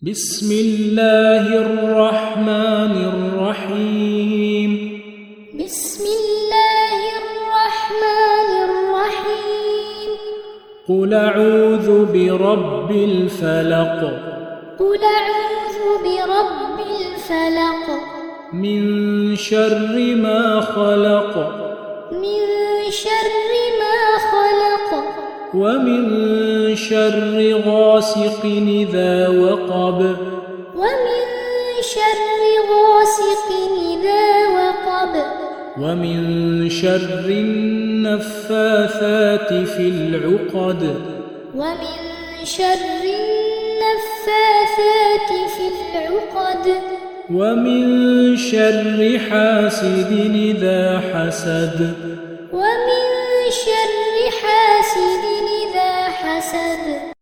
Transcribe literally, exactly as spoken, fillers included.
بسم الله الرحمن الرحيم بسم الله الرحمن الرحيم قل أعوذ برب الفلق قل أعوذ برب الفلق من شر ما خلق من شر ما خلق ومن شر غاسق إذا وقب ومن شر غاسق إذا وقب ومن شر النفاثات في العقد ومن شر النفاثات في العقد ومن شر حاسد إذا حسد ومن شر حاسد إذا حسد